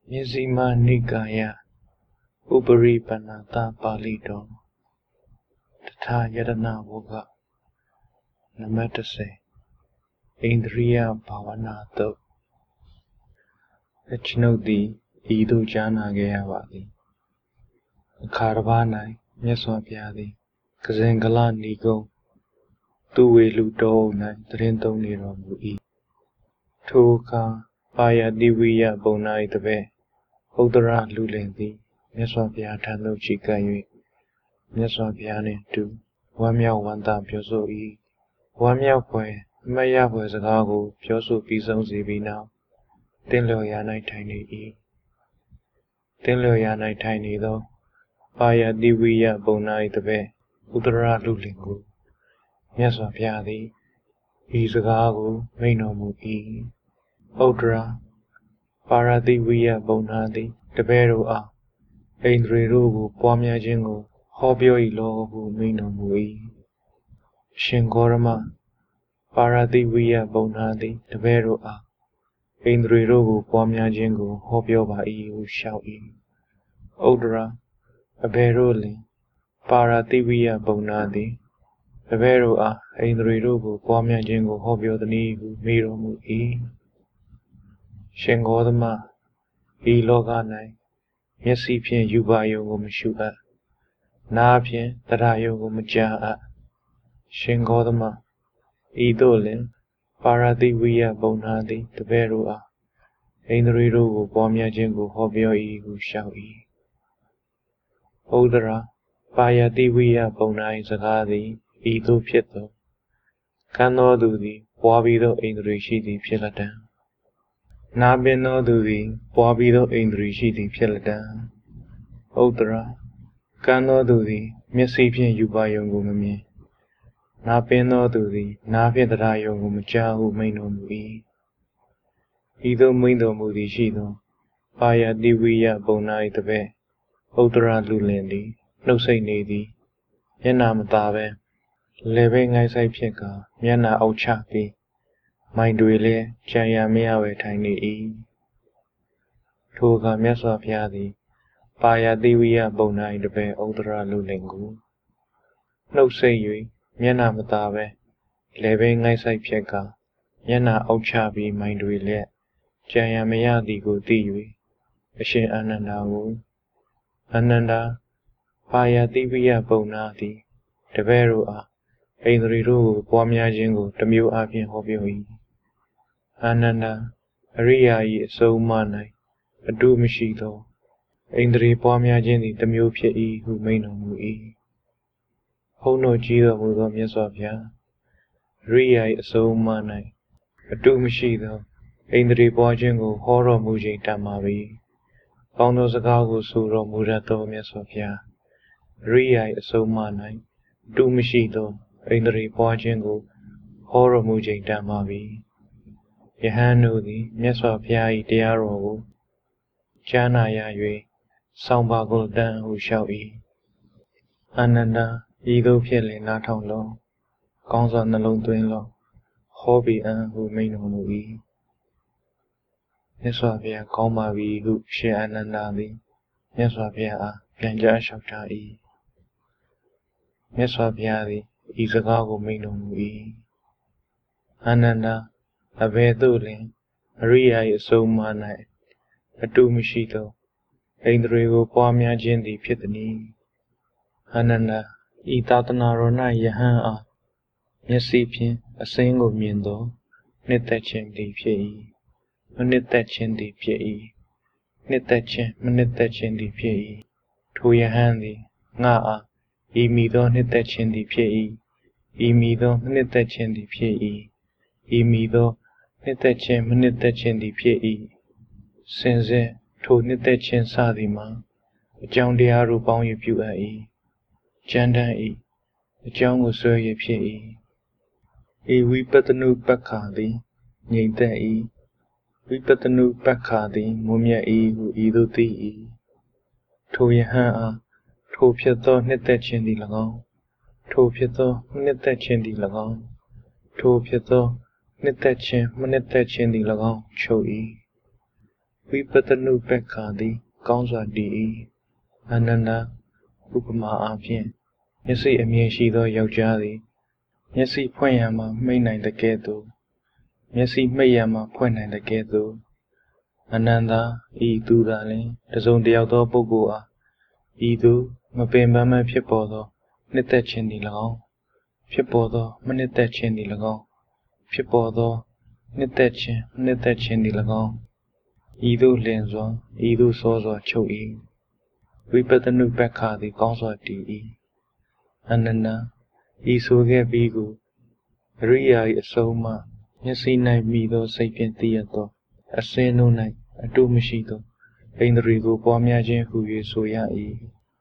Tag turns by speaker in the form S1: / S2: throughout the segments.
S1: Mizima Nikaya Upari Panata Palito Tata Yadana Voga Namatase Indriya Bhavanato Echnodi Idu Jana Gayavadi Karvanai Meswapiadi Kazengala Nigo Tuwe Ludo Nai Trento Niro Mui Tuka Paya Diviya Bonai Tabe Udara Lulendi Meswapia Tano Chikayu Meswapiane Tu Wamia Wanda Pioso E Wamia Pue Maya was a gago Pioso Pison Zibi now Tinlo Yanai Tiny E Tinlo Yanai Tiny though Paya Diviya Bonai Tabe Udara Lulingu Meswapiadi Isagago Mainomu E Odra Paradiviya Bonadi Tabero A Indrirugu Pamia Jingo Hobio Ilogu Minomu E Shingorama Paradiviya Bonadi Tabero A Indrirugu Pamia Jingo Hobio Ba E Shao E Odra Aberoli Paradiviya Bonadi Tabero A Indrirugu Pamia Jingo Hobio the Nigu Miromu E Shingodama E Loganai Yesipian Yubayo Gomshuga Napian Tarayo Gomja Shingodama E Dolin Paradiviya Bonadi Taberua Ainriru Bomia Jingo Hobio E Shao E Odara Paya Diviya Bonai Zagadi E Do Pieto Cano Dudi Wabido Ainrishidi Pielatan Nabino Dudi Wabido Ainrishidi Pielatan Odara Cano Dudi Messipian Yubayo Gumami Nabino Dudi Napiadrayo Gumjahu Maino Mui Ido Mindo Mudi Shido Paya Diviya Bonai Tabe Odara Lulendi No say Nadi Yanamatabe Living I say Pieka Yana Ochapi Mindwille Chayamia Tiny E Toga Mesa Piadi Paya Diviya Bonai Tabe Odara Lulengu No say you Yanamatabe Living I say Pieka Yana Ochapi Mindwille Chayamia Digo Diwi Ashin Anandawu Ananda Paya Diviya Bonadi Tabero A Ainriru Pamia Jingo Tamu Apian Hobioi Ananda Ariai So Manai Adu Mishito Indri Pamia Jindi Tamu Pie who may no mui Hono Jido Mudo Mesopia Riai So Manai Adu Mishito Indri Pajingo Horo Muji Tamavi Pauno Zagago Suro Murato Mesopia Riai So Manai Du Mishito Indri Pajingo Horo Muji Tamavi Yahanu the Mesopia Diaro Jana Yaywe Sambago Dan who shall e Ananda Ido Piele Natong Lo Gonza Nalon Twin Lo Hobby and who may no mui Mesopia Koma Vi who she Ananda the Mesopia Ganja Shakta E Mesopia the Isagago may no mui Ananda Abedulin Ria So Manai Adu Mishito Indrigo Pamia Jindi Pitani Ananda Itatana Rona Yahan A Yesipin a single mindo Nitachin di Pie Manitachin di Pie Manitachin di Pie To Yahandi Nga A Imido Nitachin di Pie Imido Nitachin di Pie Imido Nitachin di Pie Sense To Nitachin Sadima John Diaru Bong you Pua E Jandan E John was so ye Pie E Wipatanu Bakadi Nida E Wipatanu Bakadi Mumia E who Ido Ti E To Yahan A To Piato Nitachin di Lagon To Piato Nitachin di Lagon To Piato Nitachin di Lagon Cho E ဝိပဿနုပက္ခသည်ကောင်းစွာတည်၏အာနန္ဒာဥပမာအားဖြင့်မျက်စိအမြင်ရှိသောယောက်ျားသည်မျက်စိဖွင့်ရန်မှမှိတ်နိုင်တဲ့ကဲ့သို့မျက်စိမှိတ်ရန်မှဖွင့်နိုင်တဲ့ကဲ့သို့အာနန္ဒာဤသူသာလျှင်တစ်စုံတစ်ယောက်သောပုဂ္ဂိုလ်အားဤသူမပင်ပန်းမဲ့ဖြစ်ပေါ်သောနှစ်သက်ခြင်းသည်၎င်းဖြစ်ပေါ်သောမနှစ်သက်ခြင်းသည်၎င်းဖြစ်ပေါ်သောနှစ်သက်ခြင်းမနှစ်သက်ခြင်းသည်၎င်းဤသို့လင်စွာဤသို့စောစွာချုပ်၏ဝိပဿနုပက္ခသည်ကောင်းစွာတည်၏အာနန္ဒာဤဆိုခဲ့ပြီးကိုအရိယာ၏အဆုံးအမမျက်စိ၌မိသောစိတ်ဖြင့်သိရသောအစင်းတို့၌အတုမရှိသောဣန္ဒြေကိုပွားများခြင်းဟူ၍ဆိုရ၏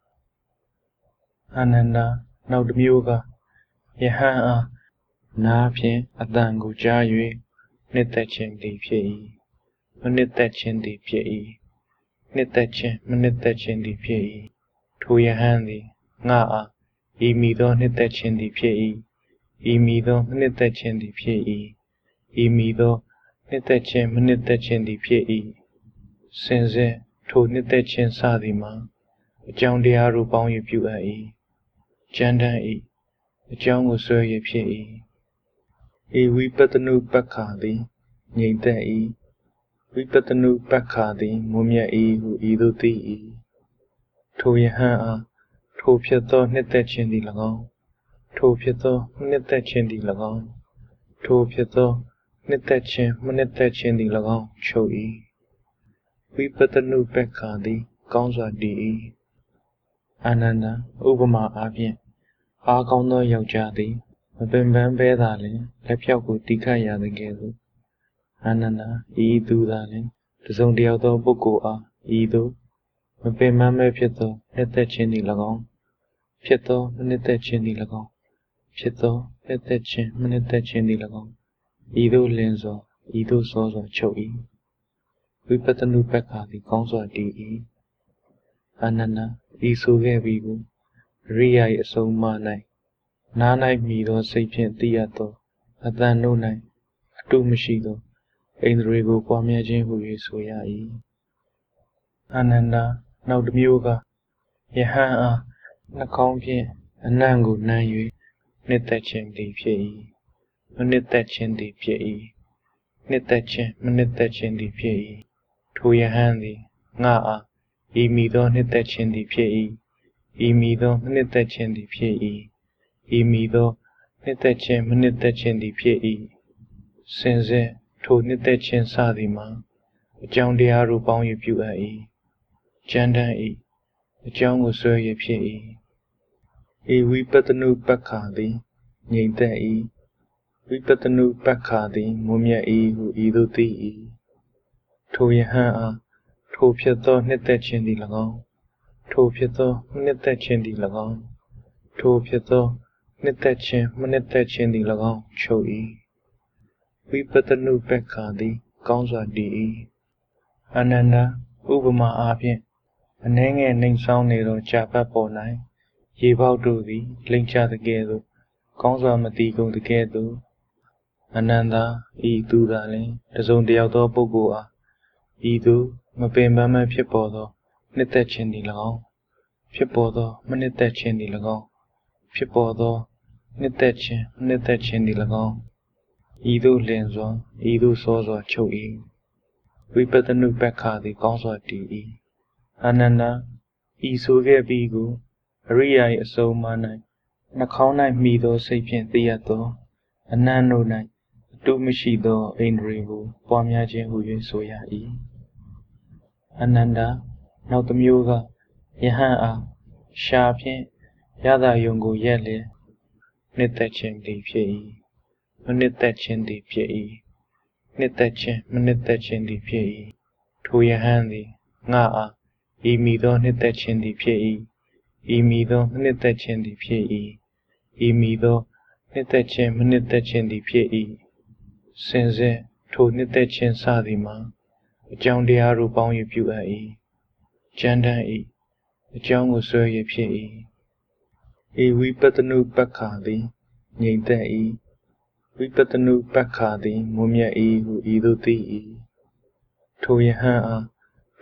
S1: အာနန္ဒာနောက်တစ်မျိုးကယဟန်အားနားဖြင့်အတန်ကိုကြား၍နှစ်သက်ခြင်းသည်ဖြစ်၏မနှစ်သက်ခြင်းသည်ဖြစ်၏နှစ်သက်ခြင်းမနှစ်သက်ခြင်းသည်ဖြစ်၏ထိုယဟန်သည်ငါအားဤမိသောနှစ်သက်ခြင်းသည်ဖြစ်၏ဤမိသောမနှစ်သက်ခြင်းသည်ဖြစ်၏ဤမိသောနှစ်သက်ခြင်းမနှစ်သက်ခြင်းသည်ဖြစ်၏စင်စစ်ထိုနှစ်သက်ခြင်းစသည်မှာအကြောင်းတရားတို့ပေါင်း၍ပြုအပ်၏ကြမ်းတမ်း၏အကြောင်းကိုဆွဲ၍ဖြစ်၏ဤဝိပဿနုပက္ခသည်ငြိမ်သက်၏ဝိပဿနုပက္ခသည်မွမြတ်၏ဟုဤသို့သိ၏ထိုယဟန်အားထိုဖြစ်သောနှစ်သက်ခြင်းသည်၎င်းထိုဖြစ်သောနှစ်သက်ခြင်းသည်၎င်းထိုဖြစ်သောနှစ်သက်ခြင်းမနှစ်သက်ခြင်းသည်၎င်းချုပ်၏ဝိပဿနုပက္ခသည်ကောင်းစွာတည်၏အာနန္ဒာဥပမာအားဖြင့်အားကောင်းသောယောက်ျားသည်မပင်ပန်းပဲသာလျှင်လက်ဖြောက်ကိုတီးခတ်ရသည်ကဲ့သို့အာနန္ဒာဤသူသာလျှင်တစ်စုံတစ်ယောက်သောပုဂ္ဂိုလ်အားဤသို့မပင်ပန်းပဲဖြစ်သောနှစ်သက်ခြင်းသည်၎င်းဖြစ်သောမနှစ်သက်ခြင်းသည်၎င်းဖြစ်သောနှစ်သက်ခြင်းမနှစ်သက်ခြင်းသည်၎င်းဤသို့လင်စွာဤသို့စောစွာချုပ်၏ဝိပဿနုပက္ခသည်ကောင်းစွာတည်၏အာနန္ဒာဤဆိုခဲ့ပြီးကိုအရိယာ၏အဆုံးအမ၌နား၌မြည်သောစိတ်ဖြင့်သိရသောအတန်တို့၌အတုမရှိသောဣန္ဒြေကိုပွားများခြင်းဟူ၍ဆိုရ၏အာနန္ဒာနောက်တစ်မျိုးကယဟန်အားနှာခေါင်းဖြင့်အနံ့ကိုနှမ်း၍နှစ်သက်ခြင်းသည်ဖြစ်၏မနှစ်သက်ခြင်းသည်ဖြစ်၏နှစ်သက်ခြင်းမနှစ်သက်ခြင်းသည်ဖြစ်၏ထိုယဟန်သည်ငါအားဤမိသောနှစ်သက်ခြင်းသည်ဖြစ်၏ဤမိသောမနှစ်သက်ခြင်းသည်ဖြစ်၏ဤမိသောနှစ်သက်ခြင်းမနှစ်သက်ခြင်းသည်ဖြစ်၏စင်စစ်ထိုနှစ်သက်ခြင်းစသည်မှာအကြောင်းတရားတို့ပေါင်း၍ပြုအပ်၏ကြမ်းတမ်း၏အကြောင်းကိုဆွဲ၍ဖြစ်၏ဤဝိပဿနုပက္ခသည်ငြိမ်သက်၏ဝိပဿနုပက္ခသည်မွမြတ်၏ဟုဤသို့သိ၏ထိုယဟန်အားထိုဖြစ်သောနှစ်သက်ခြင်းသည်၎င်းထိုဖြစ်သောမနှစ်သက်ခြင်းသည်၎င်းထိုဖြစ်သောနှစ်သက်ခြင်းမနှစ်သက်ခြင်းသည်၎င်းချုပ်၏ဝိပဿနုပက္ခသည်ကောင်းစွာတည်၏အာနန္ဒာဥပမာအားဖြင့်အနှဲငယ်နှိမ်ဆောင်းနေသောကြာပတ်ပေါ်၌ရေပေါက်တို့သည်လိမ့်ချသကဲ့သို့ကောင်းစွာမတည်ကုန်သကဲ့သို့အာနန္ဒာဤသူသာလျှင်တစ်စုံတစ်ယောက်သောပုဂ္ဂိုလ်အားဤသူမပင်ပန်းမဲ့ဖြစ်ပေါ်သောနှစ်သက်ခြင်းသည်၎င်းဖြစ်ပေါ်သောမနှစ်သက်ခြင်းသည်၎င်းဖြစ်ပေါ်သောနှစ်သက်ခြင်းမနှစ်သက်ခြင်းသည်၎င်းဤသို့လင်စွာဤသို့စောစွာချုပ်၏ဝိပဿနုပက္ခသည်ကောင်းစွာတည်၏အာနန္ဒာဤဆိုခဲ့ပြီးကိုအရိယာ၏အဆုံးအမ၌နှာခေါင်း၌မိသောစိတ်ဖြင့်သိရသောအနံ့တို့၌အတုမရှိသောဣန္ဒြေကိုပွားများခြင်းဟူ၍ဆိုရ၏အာနန္ဒာနောက်တစ်မျိုးကယဟန်အားရှာဖြင့်ရတာယုံကိုရက်လျက်နှစ်သက်ခြင်းသည်ဖြစ်၏မနှစ်သက်ခြင်းသည်ဖြစ်၏နှစ်သက်ခြင်းမနှစ်သက်ခြင်းသည်ဖြစ်၏ထိုယဟန်သည်ငါအားဤမိသောနှစ်သက်ခြင်းသည်ဖြစ်၏ဤမိသောမနှစ်သက်ခြင်းသည်ဖြစ်၏ဤမိသောနှစ်သက်ခြင်းမနှစ်သက်ခြင်းသည်ဖြစ်၏စင်စစ်ထိုနှစ်သက်ခြင်းစသည်မှာအကြောင်းတရားတို့ပေါင်း၍ပြုအပ်၏ကြမ်းတမ်း၏အကြောင်းကိုဆွဲ၍ဖြစ်၏ဤဝိပဿနုပက္ခသည်ငြိမ်သက်၏ဝိပဿနုပက္ခသည်မွမြတ်၏ဟုဤသို့သိ၏ထိုယဟန်အား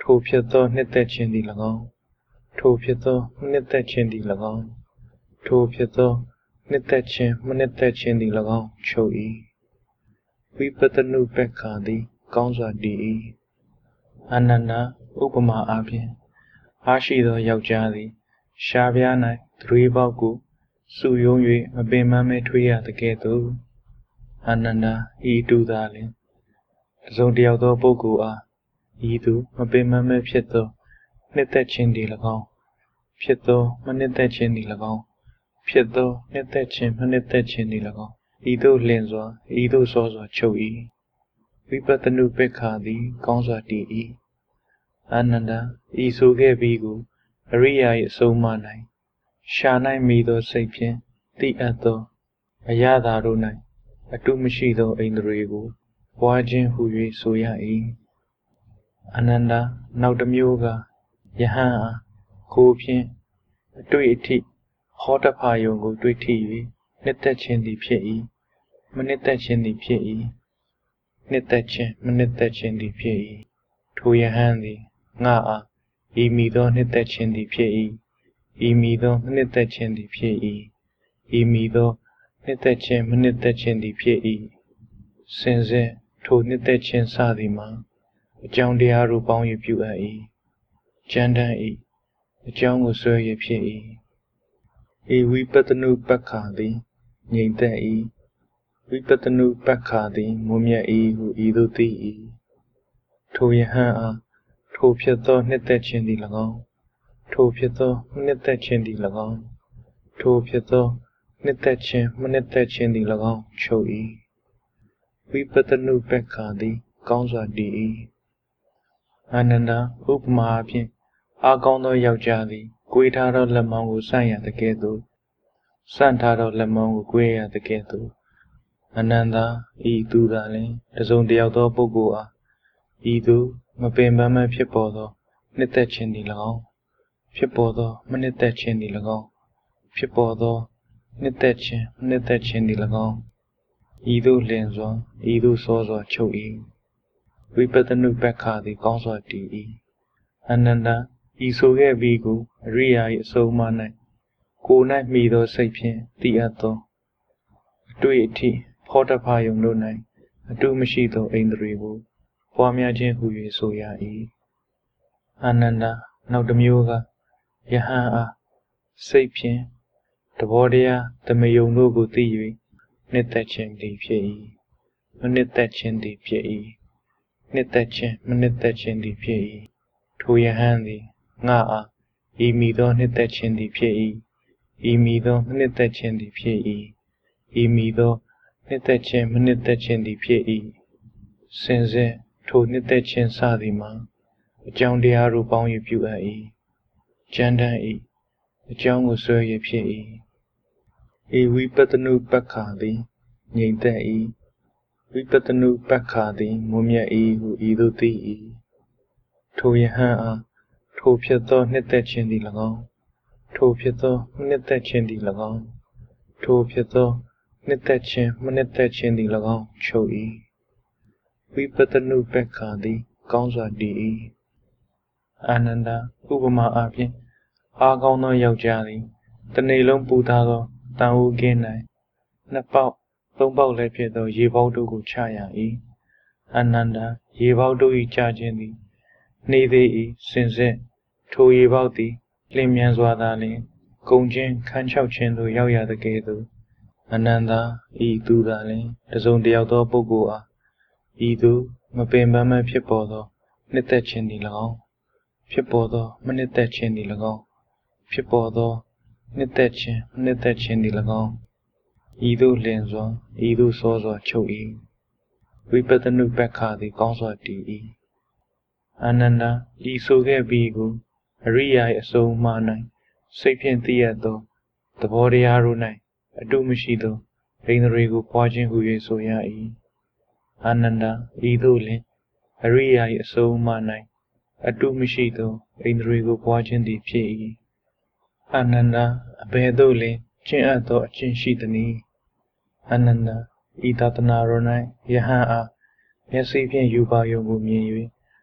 S1: ထိုဖြစ်သောနှစ်သက်ခြင်းသည်၎င်းထိုဖြစ်သောနှစ်သက်ခြင်းသည်၎င်းထိုဖြစ်သောနှစ်သက်ခြင်းမနှစ်သက်ခြင်းသည်၎င်းချုပ်၏ဝိပဿနုပက္ခာသည်ကောင်းစွာတည်၏အာနန္ဒာဥပမာအားဖြင့်အားရှိသောယောက်ျားသည်ရှားပြား၌သွေးပေါက်ကိုစုယုံ၍မပင်ပန်းမဲထွေးရသကဲ့သို့အာနန္ဒာဤတူသာလျှင်တစ်စုံတစ်ယောက်သောပုဂ္ဂိုလ်အားဤသူမပင်ပန်းမဲဖြစ်သောနှစ်သက်ခြင်းသည်၎င်းဖြစ်သောမနှစ်သက်ခြင်းသည်၎င်းဖြစ်သောနှစ်သက်ခြင်းမနှစ်သက်ခြင်းသည်၎င်းဤသို့လင်စွာဤသို့စောစွာချုပ်၏ဝိပဿနုပက္ခာသည်ကောင်းစွာတည်၏အာနန္ဒာဤဆိုခဲ့ပြီးကိုအရိယာ၏အဆုံးအမ၌ရှာ၌မိသောစိတ်ဖြင့်သိအပ်သောအရာသာတို့၌အတုမရှိသောအိန္ဒြေကိုပွားခြင်းဟူ၍ဆိုရ၏အာနန္ဒာနောက်တစ်မျိုးကယဟန်အားကိုဖြင့်အတွေ့အထိဟောတဖာယုံကိုတွေ့ထိ၍နှစ်သက်ခြင်းသည်ဖြစ်၏မနှစ်သက်ခြင်းသည်ဖြစ်၏နှစ်သက်ခြင်းမနှစ်သက်ခြင်းသည်ဖြစ်၏ထိုယဟန်သည်ငါအားဤမိသောနှစ်သက်ခြင်းသည်ဖြစ်၏ဤမိသောမနှစ်သက်ခြင်းသည်ဖြစ်၏ဤမိသောနှစ်သက်ခြင်းမနှစ်သက်ခြင်းသည်ဖြစ်၏စင်စစ်ထိုနှစ်သက်ခြင်းစသည်မှာအကြောင်းတရားတို့ပေါင်း၍ပြုအပ်၏ကြမ်းတမ်း၏အကြောင်းကိုဆွဲ၍ဖြစ်၏ဤဝိပဿနုပက္ခာသည်ငြိမ်သက်၏ဝိပဿနုပက္ခာသည်မွန်မြတ်၏ဟုဤသို့သိ၏ထိုယဟန်အားထိုဖြစ်သောနှစ်သက်ခြင်းသည်၎င်းထိုဖြစ်သောနှစ်သက်ခြင်းသည်၎င်းထိုဖြစ်သောနှစ်သက်ခြင်းမနှစ်သက်ခြင်းသည်၎င်းချုပ်၏ဝိပဿနုပက္ခာသည်ကောင်းစွာတည်၏အာနန္ဒာဥပမာအဖြစ်အားကောင်းသောယောက်ျားသည်ကိုယ်ထားသောလက်မောင်းကိုဆန့်ရသကဲ့သို့ဆန့်ထားသောလက်မောင်းကိုကိုယ်ရသကဲ့သို့အာနန္ဒာဤသူသာလျှင်တစ်စုံတစ်ယောက်သောပုဂ္ဂိုလ်အားဤသူမပင်ပန်းမဲဖြစ်ပေါ်သောနှစ်သက်ခြင်းသည်၎င်းဖြစ်ပေါ်သောမနှစ်သက်ခြင်းသည်၎င်းဖြစ်ပေါ်သောနှစ်သက်ခြင်းမနှစ်သက်ခြင်းသည်၎င်းဤသို့လင်စွာဤသို့စောစွာချုပ်၏ဝိပဿနုပက္ခာသည်ကောင်းစွာတည်၏အာနန္ဒာဤဆိုခဲ့ပြီးကိုအရိယာ၏အဆုံးအမ၌ကိုယ်၌မိသောစိတ်ဖြင့်သိအပ်သောအတွေ့အထိဖောတဖာယုံတို့၌အတုမရှိသောအိန္ဒြေကိုပွားများခြင်းဟူ၍ဆိုရ၏အာနန္ဒာနောက်တစ်မျိုးကယဟန်အားစိတ်ဖြင့်သဘောတရားသမယုံတို့ကိုသိ၍နှစ်သက်ခြင်းသည်ဖြစ်၏မနှစ်သက်ခြင်းသည်ဖြစ်၏နှစ်သက်ခြင်းမနှစ်သက်ခြင်းသည်ဖြစ်၏ထိုယဟန်သည်ငါအားဤမိသောနှစ်သက်ခြင်းသည်ဖြစ်၏ဤမိသောမနှစ်သက်ခြင်းသည်ဖြစ်၏ဤမိသောနှစ်သက်ခြင်းမနှစ်သက်ခြင်းသည်ဖြစ်၏စင်စစ်ထိုနှစ်သက်ခြင်းစသည်မှာအကြောင်းတရားတို့ပေါင်း၍ပြုအပ်၏ကြမ်းတမ်း၏အကြောင်းကိုဆွဲ၍ဖြစ်၏ဤဝိပဿနုပက္ခာသည်ငြိမ်သက်၏ဝိပဿနုပက္ခာသည်မွန်မြတ်၏ဟုဤသို့သိ၏ထိုယဟန်အားထိုဖြစ်သောနှစ်သက်ခြင်းသည်၎င်းထိုဖြစ်သောမနှစ်သက်ခြင်းသည်၎င်းထိုဖြစ်သောနှစ်သက်ခြင်းမနှစ်သက်ခြင်းသည်၎င်းချုပ်၏ဝိပဿနုပက္ခာသည်ကောင်းစွာတည်၏အာနန္ဒာဥပမာအားဖြင့်အားကောင်းသောယောက်ျားသည်တစ်နေ့လုံးပူထားသောတန်ဦးကင်း၌နှစ်ပေါက်သုံးပေါက်လည်းဖြစ်သောရေပေါက်တို့ကိုချရ၏အာနန္ဒာရေပေါက်တို့၏ချခြင်းသည်နေသေး၏စင်စစ်ထိုရေပေါက်သည်လျင်မြန်စွာသာလျှင်ကုန်ခြင်းခန်းချောက်ခြင်းသို့ရောက်ရသကဲ့သို့အာနန္ဒာဤသူသာလျှင်တစ်စုံတစ်ယောက်သောပုဂ္ဂိုလ်အားဤသူမပင်ပန်းမဲဖြစ်ပေါ်သောနှစ်သက်ခြင်းသည်၎င်းဖြစ်ပေါ်သောမနှစ်သက်ခြင်းသည်၎င်းဖြစ်ပေါ်သောနှစ်သက်ခြင်းမနှစ်သက်ခြင်းသည်၎င်းဤသို့လင်စွာဤသို့စောစွာချုပ်၏ဝိပဿနုပက္ခာသည်ကောင်းစွာတည်၏အာနန္ဒာဤဆိုခဲ့ပြီးကိုအရိယာ၏အဆုံးအမ၌စိတ်ဖြင့်သိရသောသဘောတရားတို့၌အတုမရှိသောအိန္ဒြေကိုပွားခြင်းဟူ၍ဆိုရ၏အာနန္ဒာဤသို့လင်အရိယာ၏အဆုံးအမ၌အတုမရှိသောအိန္ဒြေကိုပွားခြင်းသည်ဖြစ်၏အာနန္ဒာအဘယ်သို့လင်ကျင့်အပ်သောအကျင့်ရှိသနည်းအာနန္ဒာဤသာသနာတော်၌ယဟန်အားမျက်စိဖြင့်ယူပါယုံကိုမြင်၍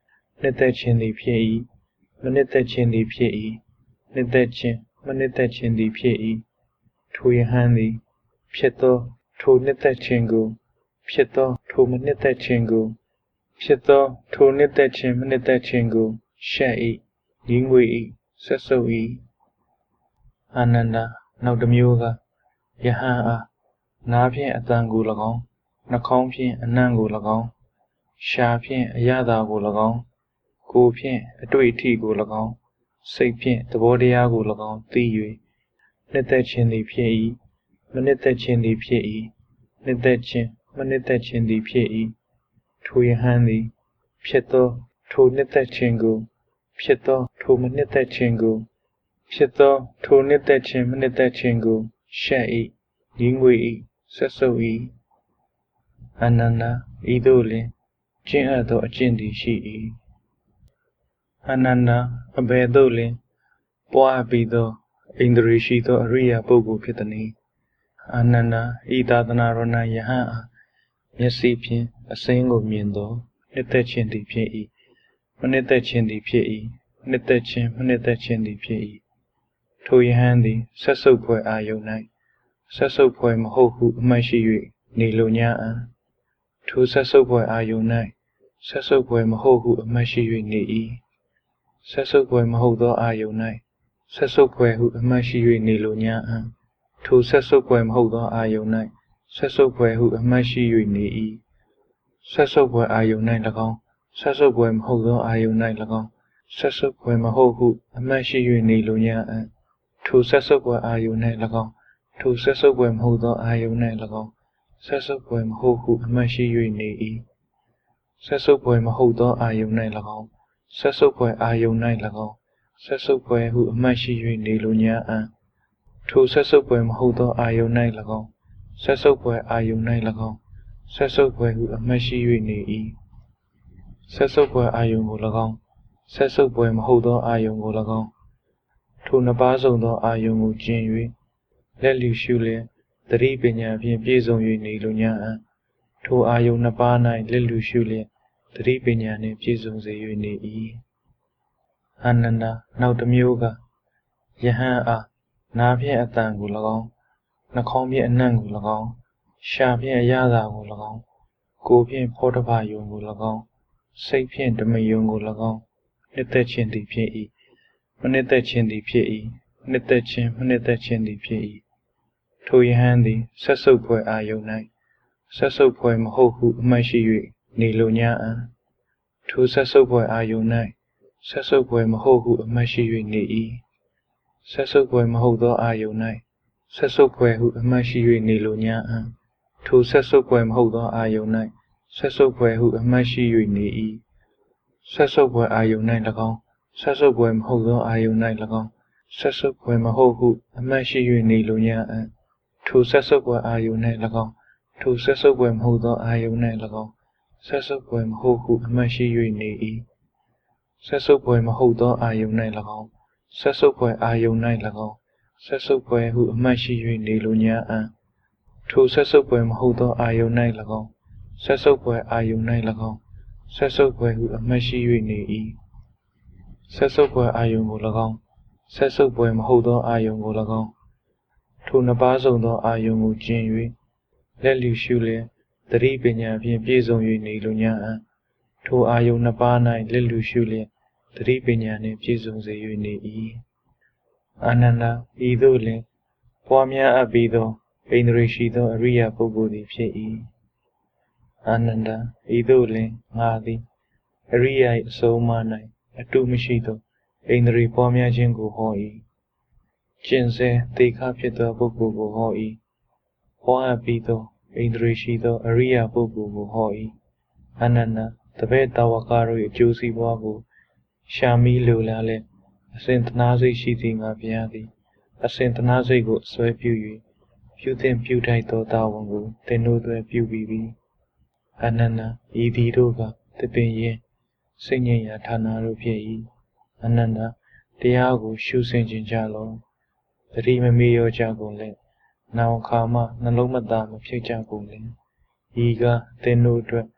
S1: နှစ်သက်ခြင်းသည်ဖြစ်၏မနှစ်သက်ခြင်းသည်ဖြစ်၏နှစ်သက်ခြင်းမနှစ်သက်ခြင်းသည်ဖြစ်၏ထိုယဟန်သည်ဖြစ်သောထိုနှစ်သက်ခြင်းကိုဖြစ်သောထိုမနှစ်သက်ခြင်းကိုဖြစ်သောထိုနှစ်သက်ခြင်းမနှစ်သက်ခြင်းကိုရှက်၏ငြင်းငွေ၏ဆက်ဆုပ်၏အာနန္ဒာနောက်တစ်မျိုးကယဟန်အားနားဖြင့်အတန်ကို၎င်းနှာခေါင်းဖြင့်အနံ့ကို၎င်းရှာဖြင့်အရသာကို၎င်းကိုယ်ဖြင့်အတွေ့အထိကို၎င်းစိတ်ဖြင့်သဘောတရားကို၎င်းသိ၍နှစ်သက်ခြင်းသည်ဖြစ်၏မနှစ်သက်ခြင်းသည်ဖြစ်၏နှစ်သက်ခြင်းမနှစ်သက်ခြင်းသည်ဖြစ်၏ထိုယဟန်သည်ဖြစ်သောထိုနှစ်သက်ခြင်းကိုဖြစ်သောထိုမနှစ်သက်ခြင်းကိုဖြစ်သောထိုနှစ်သက်ခြင်းမနှစ်သက်ခြင်းကိုရှက်၏ငြင်းငွေ၏ဆက်ဆုပ်၏အာနန္ဒာဤသို့လျှင်ကျင့်အပ်သောအကျင့်သည်ရှိ၏အာနန္ဒာအဘယ်သို့လျှင်ပွားပြီးသောဣန္ဒြေရှိသောအရိယာပုဂ္ဂိုလ်ဖြစ်သည်အာနန္ဒာဤသာသနာတော်၌ယဟန်အားမျက်စိဖြင့်အစင်းကိုမြင်သောနှစ်သက်ခြင်းသည်ဖြစ်၏မနှစ်သက်ခြင်းသည်ဖြစ်၏နှစ်သက်ခြင်းမနှစ်သက်ခြင်းသည်ဖြစ်၏ထိုယဟန်သည်ဆက်ဆုပ်ဖွယ်အာယုန်၌ဆက်ဆုပ်ဖွယ်မဟုတ်ဟုအမှတ်ရှိ၍နေလိုညာအံ့ထိုဆက်ဆုပ်ဖွယ်အာယုန်၌ဆက်ဆုပ်ဖွယ်မဟုတ်ဟုအမှတ်ရှိ၍နေ၏ဆက်ဆုပ်ဖွယ်မဟုတ်သောအာယုန်၌ဆက်ဆုပ်ဖွယ်ဟုအမှတ်ရှိ၍နေလိုညာအံ့ထိုဆက်ဆုပ်ဖွယ်မဟုတ်သောအာယုန်၌ဆက်ဆုပ်ဖွယ်ဟုအမှတ်ရှိ၍နေ၏ဆက်ဆုပ်ဖွယ်အာယုန်၌၎င်းဆက်ဆုပ်ဖွယ်မဟုတ်သောအာယုန်၌၎င်းဆက်ဆုပ်ဖွယ်မဟုတ်ဟုအမှတ်ရှိ၍နေလိုညာအံ့ထိုဆက်ဆုပ်ဖွယ်အာယုန်၌၎င်းထိုဆက်ဆုပ်ဖွယ်မဟုတ်သောအာယုန်၌၎င်းဆက်ဆုပ်ဖွယ်မဟုတ်ဟုအမှတ်ရှိ၍နေ၏ဆက်ဆုပ်ဖွယ်မဟုတ်သောအာယုန်၌၎င်းဆက်ဆုပ်ဖွယ်အာယုန်၌၎င်းဆက်ဆုပ်ဖွယ်ဟုအမှတ်ရှိ၍နေလိုညာအံ့ထိုဆက်ဆုပ်ဖွယ်မဟုတ်သောအာယုန်၌၎င်းဆက်ဆုပ်ဖွယ်အာယုန်၌၎င်းဆက်ဆုပ်ဖွယ်ဟုအမှတ်ရှိ၍နေ၏ဆက်ဆုပ်ဖွယ်အာယုန်ကို၎င်းဆက်ဆုပ်ဖွယ်မဟုတ်သောအာယုန်ကို၎င်းထိုနှစ်ပါးစုံသောအာယုန်ကိုကျင့်၍လက်လျူရှုလျက်သတိပညာဖြင့်ပြည့်စုံ၍နေလိုညာအံ့ထိုအာယုန်နှစ်ပါး၌လက်လျူရှုလျက်သတိပညာနှင့်ပြည့်စုံစေ၍နေ၏အာနန္ဒာနောက်တစ်မျိုးကယဟန်အားနားဖြင့်အတန်ကို၎င်းနှာခေါင်းဖြင့်အနံ့ကို၎င်းရှာဖြင့်အရသာကို၎င်းကိုယ်ဖြင့်ဖောတဖယုံကို၎င်းစိတ်ဖြင့်ဓမ္မယုံကို၎င်းနှစ်သက်ခြင်းသည်ဖြစ်၏မနှစ်သက်ခြင်းသည်ဖြစ်၏နှစ်သက်ခြင်းမနှစ်သက်ခြင်းသည်ဖြစ်၏ထိုယဟန်သည်ဆက်ဆုပ်ဖွယ်အာယုန်၌ဆက်ဆုပ်ဖွယ်မဟုတ်ဟုအမှတ်ရှိ၍နေလိုညာအံ့ထိုဆက်ဆုပ်ဖွယ်အာယုန်၌ဆက်ဆုပ်ဖွယ်မဟုတ်ဟုအမှတ်ရှိ၍နေ၏ဆက်ဆုပ်ဖွယ်မဟုတ်သောအာယုန်၌ဆက်ဆုပ်ဖွယ်ဟုအမှတ်ရှိ၍နေလိုညာအံ့ထိုဆက်ဆုပ်ဖွယ်မဟုတ်သောအာယုန်၌ဆက်ဆုပ်ဖွယ်ဟုအမှတ်ရှိ၍နေ၏ဆက်ဆုပ်ဖွယ်အာယုန်၌၎င်းဆက်ဆုပ်ဖွယ်မဟုတ်သောအာယုန်၌၎င်းဆက်ဆုပ်ဖွယ်မဟုတ်ဟုအမှတ်ရှိ၍နေလိုညာအံ့ထိုဆက်ဆုပ်ဖွယ်အာယုန်၌၎င်းထိုဆက်ဆုပ်ဖွယ်မဟုတ်သောအာယုန်၌၎င်းဆက်ဆုပ်ဖွယ်မဟုတ်ဟုအမှတ်ရှိ၍နေ၏ဆက်ဆုပ်ဖွယ်မဟုတ်သောအာယုန်၌၎င်းဆက်ဆုပ်ဖွယ်အာယုန်၌၎င်းဆက်ဆုပ်ဖွယ်ဟုအမှတ်ရှိ၍နေလိုညာအံ့ထိုဆက်ဆုပ်ဖွယ်မဟုတ်သောအာယုန်၌၎င်းဆက်ဆုပ်ဖွယ်အာယုန်၌၎င်းဆက်ဆုပ်ဖွယ်ဟုအမှတ်ရှိ၍နေ၏ဆက်ဆုပ်ဖွယ်အာယုန်ကို၎င်းဆက်ဆုပ်ဖွယ်မဟုတ်သောအာယုန်ကို၎င်းထိုနှစ်ပါးစုံသောအာယုန်ကိုကျင့်၍လက်လျူရှုလျက်သတိပညာဖြင့်ပြည့်စုံ၍နေလိုညာအံ့ထိုအာယုန်နှစ်ပါး၌လက်လျူရှုလျက်သတိပညာနှင့်ပြည့်စုံစေ၍နေ၏အာနန္ဒာဤသို့လျှင်ပွားများအပ်ပြီးသောဣန္ဒြေရှိသောအရိယာပုဂ္ဂိုလ်သည်ဖြစ်၏အာနန္ဒာဤသို့လျှင်ငါသည်အရိယာ၏အဆုံးအမ၌အတုမရှိသောဣန္ဒြေပွားများခြင်းကိုဟော၏ကျင့်စေသေခဖြစ်သောပုဂ္ဂိုလ်ကိုဟော၏ပွားအပ်ပြီးသောဣန္ဒြေရှိသောအရိယာပုဂ္ဂိုလ်ကိုဟော၏အာနန္ဒာတပည့်တာဝကတို့၏အကျိုးစီးပွားကိုရှာမိလိုလားလဲအစဉ်သနာစိတ်ရှိသည်ငါဘုရားသည်အစဉ်သနာစိတ်ကိုအစွဲပြု၍ပြုသင်ပြုထိုက်သောတာဝန်ကိုသင်တို့သည်ပြုပြီးပြီအာနန္ဒာဤသည်တို့ကသပင်ရင်စိတ်ငြိမ်ရာဌာနတို့ဖြစ်၏အာနန္ဒာတရားကိုရှုဆင်ခြင်းကြလောသတိမမေ့ရောကြကုန်လဲနောင်ခါမှနှလုံးမသားမဖြစ်ကြကုန်လဲဤကသင်တို့အတွက်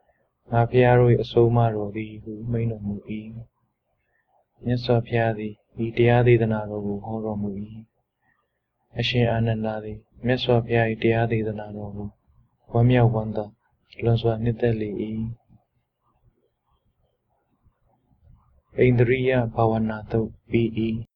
S1: ငါဖျားတို့၏အဆုံးအမတော်သည်ဟုမိန့်တော်မူ၏မြတ်စွာဘုရားသည်ဤတရားဒေသနာတော်ကိုဟောတော်မူ၏အရှင်အာနန္ဒာသည်မြတ်စွာဘုရား၏တရားဒေသနာတော်ကိုဝမ်းမြောက်ဝမ်းသာလွန်စွာနှစ်သက်လေ၏ဣန္ဒြိယဘာဝနာသုတ်ပြီး၏